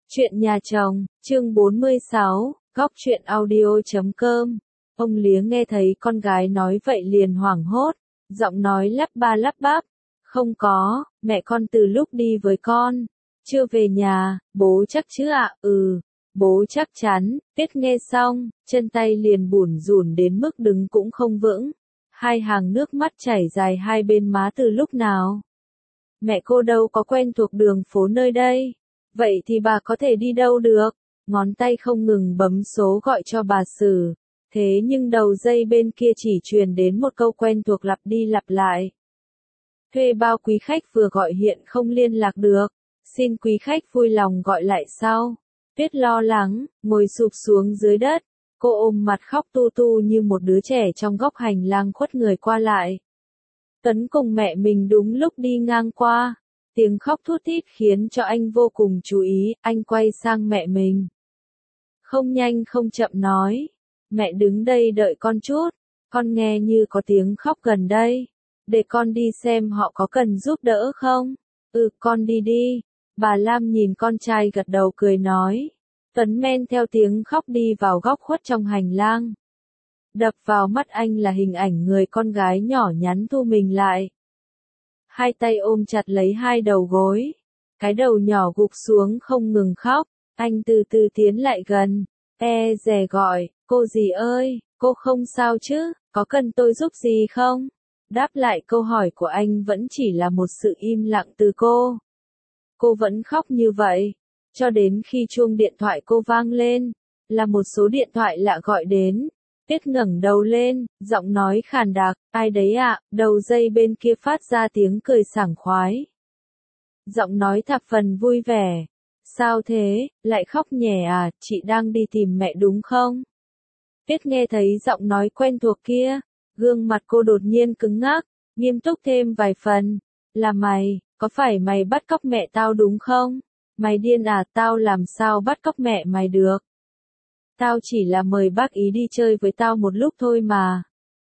Chuyện nhà chồng, chương 46, góc chuyện audio.com. Ông Lía nghe thấy con gái nói vậy liền hoảng hốt, giọng nói lắp ba lắp bắp. Không có, mẹ con từ lúc đi với con, chưa về nhà, bố chắc chứ ạ? Bố chắc chắn. Tiết nghe xong, chân tay liền bủn rủn đến mức đứng cũng không vững. Hai hàng nước mắt chảy dài hai bên má từ lúc nào. Mẹ cô đâu có quen thuộc đường phố nơi đây. Vậy thì bà có thể đi đâu được? Ngón tay không ngừng bấm số gọi cho bà Sử. Thế nhưng đầu dây bên kia chỉ truyền đến một câu quen thuộc lặp đi lặp lại. Thuê bao quý khách vừa gọi hiện không liên lạc được. Xin quý khách vui lòng gọi lại sau. Tuyết lo lắng, ngồi sụp xuống dưới đất. Cô ôm mặt khóc tu tu như một đứa trẻ trong góc hành lang khuất người qua lại. Tuấn cùng mẹ mình đúng lúc đi ngang qua. Tiếng khóc thút thít khiến cho anh vô cùng chú ý, anh quay sang mẹ mình. Không nhanh không chậm nói. Mẹ đứng đây đợi con chút, con nghe như có tiếng khóc gần đây. Để con đi xem họ có cần giúp đỡ không? Con đi đi. Bà Lam nhìn con trai gật đầu cười nói. Tuấn men theo tiếng khóc đi vào góc khuất trong hành lang. Đập vào mắt anh là hình ảnh người con gái nhỏ nhắn thu mình lại. Hai tay ôm chặt lấy hai đầu gối. Cái đầu nhỏ gục xuống không ngừng khóc. Anh từ từ tiến lại gần. Dè gọi, cô dì ơi, cô không sao chứ, có cần tôi giúp gì không? Đáp lại câu hỏi của anh vẫn chỉ là một sự im lặng từ cô. Cô vẫn khóc như vậy. Cho đến khi chuông điện thoại cô vang lên. Là một số điện thoại lạ gọi đến. Tuyết ngẩng đầu lên, giọng nói khàn đặc, ai đấy ạ? Đầu dây bên kia phát ra tiếng cười sảng khoái. Giọng nói thập phần vui vẻ. Sao thế, lại khóc nhè à, chị đang đi tìm mẹ đúng không? Tuyết nghe thấy giọng nói quen thuộc kia, gương mặt cô đột nhiên cứng ngắc, nghiêm túc thêm vài phần. Là mày, có phải mày bắt cóc mẹ tao đúng không? Mày điên à, tao làm sao bắt cóc mẹ mày được? Tao chỉ là mời bác ý đi chơi với tao một lúc thôi mà.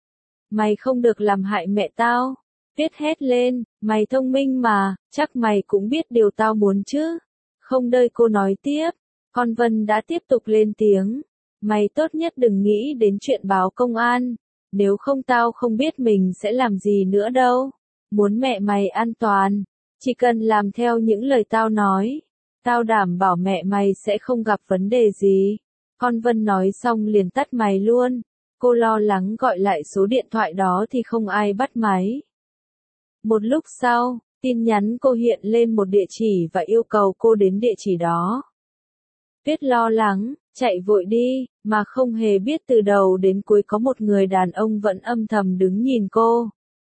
Mày không được làm hại mẹ tao. Tuyết hét lên, mày thông minh mà, chắc mày cũng biết điều tao muốn chứ. Không đợi cô nói tiếp, con Vân đã tiếp tục lên tiếng. Mày tốt nhất đừng nghĩ đến chuyện báo công an. Nếu không tao không biết mình sẽ làm gì nữa đâu. Muốn mẹ mày an toàn, chỉ cần làm theo những lời tao nói. Tao đảm bảo mẹ mày sẽ không gặp vấn đề gì. Con Vân nói xong liền tắt máy luôn. Cô lo lắng gọi lại số điện thoại đó thì không ai bắt máy. Một lúc sau, tin nhắn cô hiện lên một địa chỉ và yêu cầu cô đến địa chỉ đó. Tuyết lo lắng, chạy vội đi, mà không hề biết từ đầu đến cuối có một người đàn ông vẫn âm thầm đứng nhìn cô.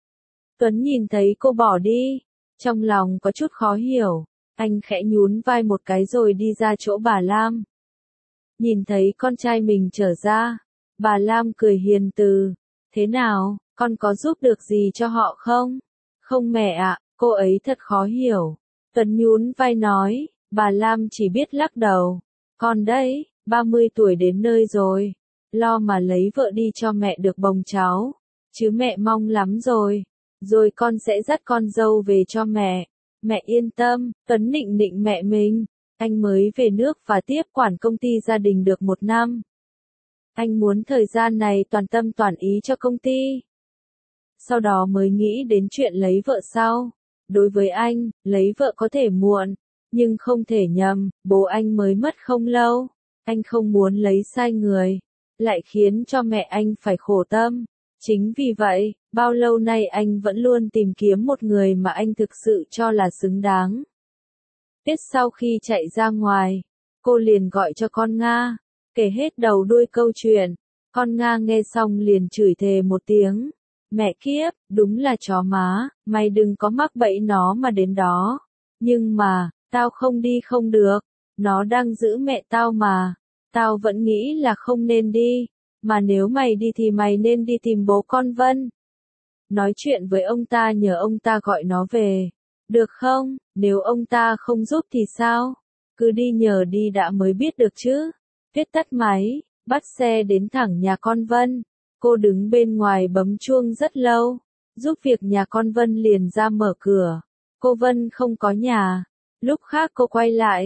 Tuấn nhìn thấy cô bỏ đi, trong lòng có chút khó hiểu, anh khẽ nhún vai một cái rồi đi ra chỗ bà Lam. Nhìn thấy con trai mình trở ra, bà Lam cười hiền từ. Thế nào, con có giúp được gì cho họ không? Không mẹ ạ, cô ấy thật khó hiểu. Tuấn nhún vai nói, bà Lam chỉ biết lắc đầu. Con đấy, 30 tuổi đến nơi rồi. Lo mà lấy vợ đi cho mẹ được bồng cháu. Chứ mẹ mong lắm rồi. Rồi con sẽ dắt con dâu về cho mẹ. Mẹ yên tâm, Tuấn nịnh nịnh mẹ mình. Anh mới về nước và tiếp quản công ty gia đình được 1 năm. Anh muốn thời gian này toàn tâm toàn ý cho công ty. Sau đó mới nghĩ đến chuyện lấy vợ sau. Đối với anh, lấy vợ có thể muộn, nhưng không thể nhầm, bố anh mới mất không lâu. Anh không muốn lấy sai người, lại khiến cho mẹ anh phải khổ tâm. Chính vì vậy, bao lâu nay anh vẫn luôn tìm kiếm một người mà anh thực sự cho là xứng đáng. Tuyết sau khi chạy ra ngoài, cô liền gọi cho con Nga, kể hết đầu đuôi câu chuyện. Con Nga nghe xong liền chửi thề một tiếng. Mẹ kiếp, đúng là chó má, mày đừng có mắc bẫy nó mà đến đó. Nhưng mà, tao không đi không được, nó đang giữ mẹ tao mà. Tao vẫn nghĩ là không nên đi, mà nếu mày đi thì mày nên đi tìm bố con Vân. Nói chuyện với ông ta nhờ ông ta gọi nó về. Được không, nếu ông ta không giúp thì sao? Cứ đi nhờ đi đã mới biết được chứ. Tuyết tắt máy, bắt xe đến thẳng nhà con Vân. Cô đứng bên ngoài bấm chuông rất lâu. Giúp việc nhà con Vân liền ra mở cửa. Cô Vân không có nhà. Lúc khác cô quay lại.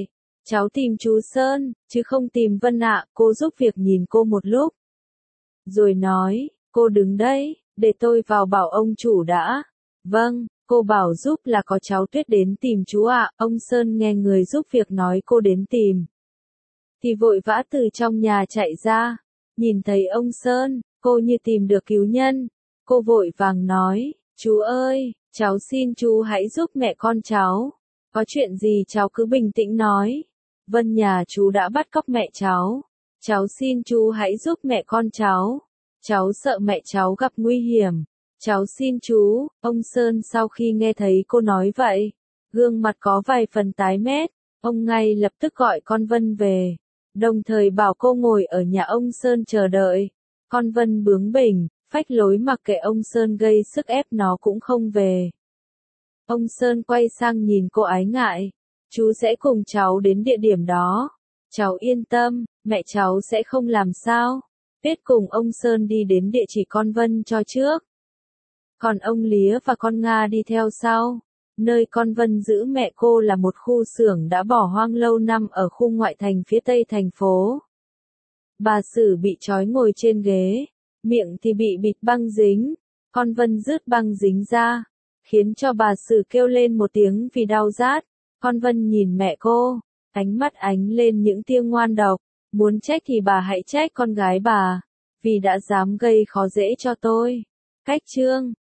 Cháu tìm chú Sơn, chứ không tìm Vân ạ. Cô giúp việc nhìn cô một lúc. Rồi nói, cô đứng đây, để tôi vào bảo ông chủ đã. Vâng, cô bảo giúp là có cháu Tuyết đến tìm chú ạ. Ông Sơn nghe người giúp việc nói cô đến tìm, thì vội vã từ trong nhà chạy ra. Nhìn thấy ông Sơn, cô như tìm được cứu nhân. Cô vội vàng nói, chú ơi, cháu xin chú hãy giúp mẹ con cháu. Có chuyện gì cháu cứ bình tĩnh nói. Vân nhà chú đã bắt cóc mẹ cháu. Cháu xin chú hãy giúp mẹ con cháu. Cháu sợ mẹ cháu gặp nguy hiểm. Cháu xin chú. Ông Sơn sau khi nghe thấy cô nói vậy, gương mặt có vài phần tái mét. Ông ngay lập tức gọi con Vân về, đồng thời bảo cô ngồi ở nhà ông Sơn chờ đợi. Con Vân bướng bỉnh, phách lối mặc kệ ông Sơn gây sức ép nó cũng không về. Ông Sơn quay sang nhìn cô ái ngại. Chú sẽ cùng cháu đến địa điểm đó. Cháu yên tâm, mẹ cháu sẽ không làm sao. Biết cùng ông Sơn đi đến địa chỉ con Vân cho trước. Còn ông Lía và con Nga đi theo sau. Nơi con Vân giữ mẹ cô là một khu xưởng đã bỏ hoang lâu năm ở khu ngoại thành phía tây thành phố. Bà Sử bị trói ngồi trên ghế, miệng thì bị bịt băng dính. Con Vân rứt băng dính ra, khiến cho bà Sử kêu lên một tiếng vì đau rát. Con Vân nhìn mẹ cô, ánh mắt ánh lên những tia ngoan độc. Muốn trách thì bà hãy trách con gái bà, vì đã dám gây khó dễ cho tôi. Cách chương